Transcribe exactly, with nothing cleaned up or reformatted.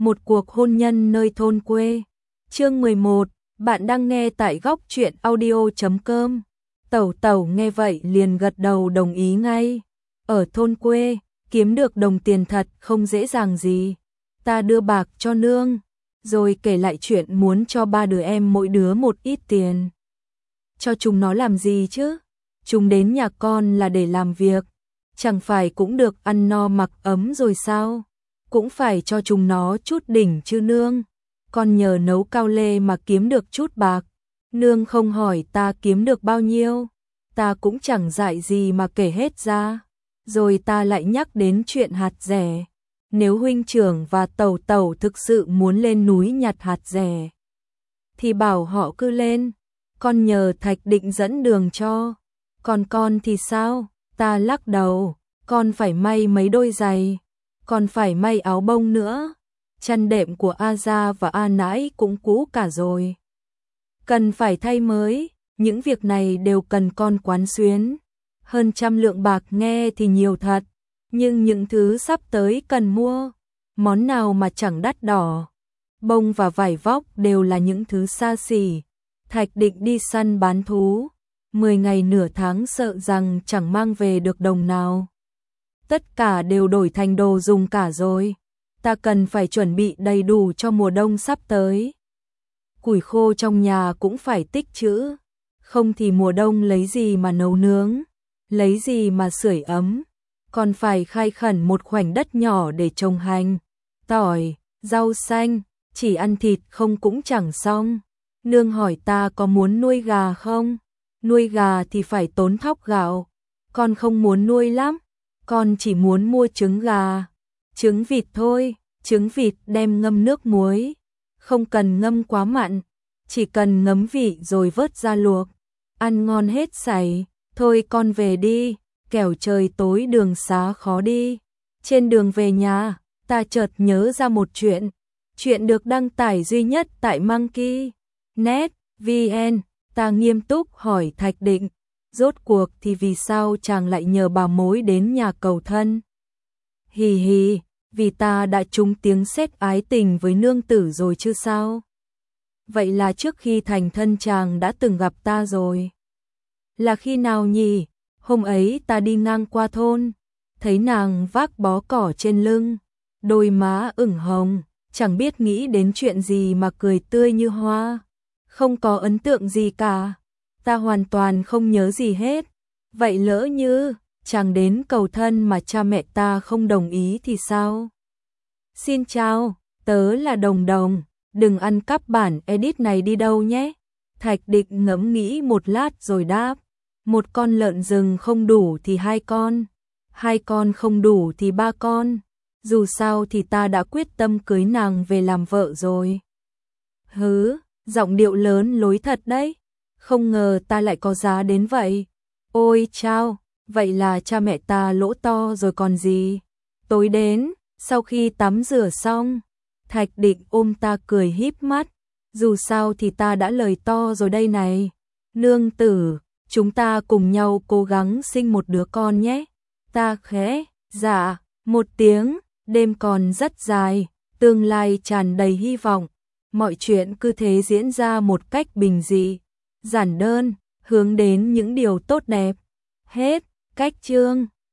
một cuộc hôn nhân nơi thôn quê. Chương mười một, bạn đang nghe tại góc truyện audio chấm com. Tẩu tẩu nghe vậy liền gật đầu đồng ý ngay. Ở thôn quê, kiếm được đồng tiền thật không dễ dàng gì. Ta đưa bạc cho nương, rồi kể lại chuyện muốn cho ba đứa em mỗi đứa một ít tiền. Cho chúng nó làm gì chứ? Chúng đến nhà con là để làm việc, chẳng phải cũng được ăn no mặc ấm rồi sao? Cũng phải cho chúng nó chút đỉnh chứ nương. Con nhờ nấu cao lê mà kiếm được chút bạc. Nương không hỏi ta kiếm được bao nhiêu, ta cũng chẳng dại gì mà kể hết ra. Rồi ta lại nhắc đến chuyện hạt dẻ. Nếu huynh trưởng và tẩu tẩu thực sự muốn lên núi nhặt hạt dẻ, thì bảo họ cứ lên, con nhờ Thạch Định dẫn đường cho. Còn con thì sao? Ta lắc đầu, con phải may mấy đôi giày, còn phải may áo bông nữa. Chăn đệm của A Gia và A Nãi cũng cũ cả rồi, cần phải thay mới. Những việc này đều cần con quán xuyến. Hơn trăm lượng bạc nghe thì nhiều thật, nhưng những thứ sắp tới cần mua, món nào mà chẳng đắt đỏ. Bông và vải vóc đều là những thứ xa xỉ. Thạch Định đi săn bán thú, mười ngày nửa tháng sợ rằng chẳng mang về được đồng nào. Tất cả đều đổi thành đồ dùng cả rồi. Ta cần phải chuẩn bị đầy đủ cho mùa đông sắp tới. Củi khô trong nhà cũng phải tích trữ, không thì mùa đông lấy gì mà nấu nướng, lấy gì mà sưởi ấm. Còn phải khai khẩn một khoảnh đất nhỏ để trồng hành, tỏi, rau xanh, chỉ ăn thịt không cũng chẳng xong. Nương hỏi ta có muốn nuôi gà không? Nuôi gà thì phải tốn thóc gạo, con không muốn nuôi lắm, con chỉ muốn mua trứng gà, trứng vịt thôi. Trứng vịt đem ngâm nước muối, không cần ngâm quá mặn, chỉ cần ngấm vị rồi vớt ra luộc, ăn ngon hết sảy. Thôi con về đi, kẻo trời tối đường xá khó đi. Trên đường về nhà, ta chợt nhớ ra một chuyện. Chuyện được đăng tải duy nhất tại Monkey chấm net chấm vn. Ta nghiêm túc hỏi Thạch Định, rốt cuộc thì vì sao chàng lại nhờ bà mối đến nhà cầu thân? Hì hì, vì ta đã trúng tiếng sét ái tình với nương tử rồi chứ sao? Vậy là trước khi thành thân chàng đã từng gặp ta rồi. Là khi nào nhỉ? Hôm ấy ta đi ngang qua thôn, thấy nàng vác bó cỏ trên lưng, đôi má ửng hồng, chẳng biết nghĩ đến chuyện gì mà cười tươi như hoa. Không có ấn tượng gì cả, ta hoàn toàn không nhớ gì hết. Vậy lỡ như chàng đến cầu thân mà cha mẹ ta không đồng ý thì sao? Xin chào, tớ là Đồng Đồng, đừng ăn cắp bản edit này đi đâu nhé. Thạch Định ngẫm nghĩ một lát rồi đáp, một con lợn rừng không đủ thì hai con, hai con không đủ thì ba con, dù sao thì ta đã quyết tâm cưới nàng về làm vợ rồi. Hứ, giọng điệu lớn lối thật đấy, không ngờ ta lại có giá đến vậy. Ôi chao, vậy là cha mẹ ta lỗ to rồi còn gì. Tối đến, sau khi tắm rửa xong, Thạch Định ôm ta cười híp mắt, dù sao thì ta đã lời to rồi đây này. Nương tử, chúng ta cùng nhau cố gắng sinh một đứa con nhé. Ta khẽ, dạ, một tiếng. Đêm còn rất dài, tương lai tràn đầy hy vọng. Mọi chuyện cứ thế diễn ra một cách bình dị, giản đơn, hướng đến những điều tốt đẹp. Hết, cách chương.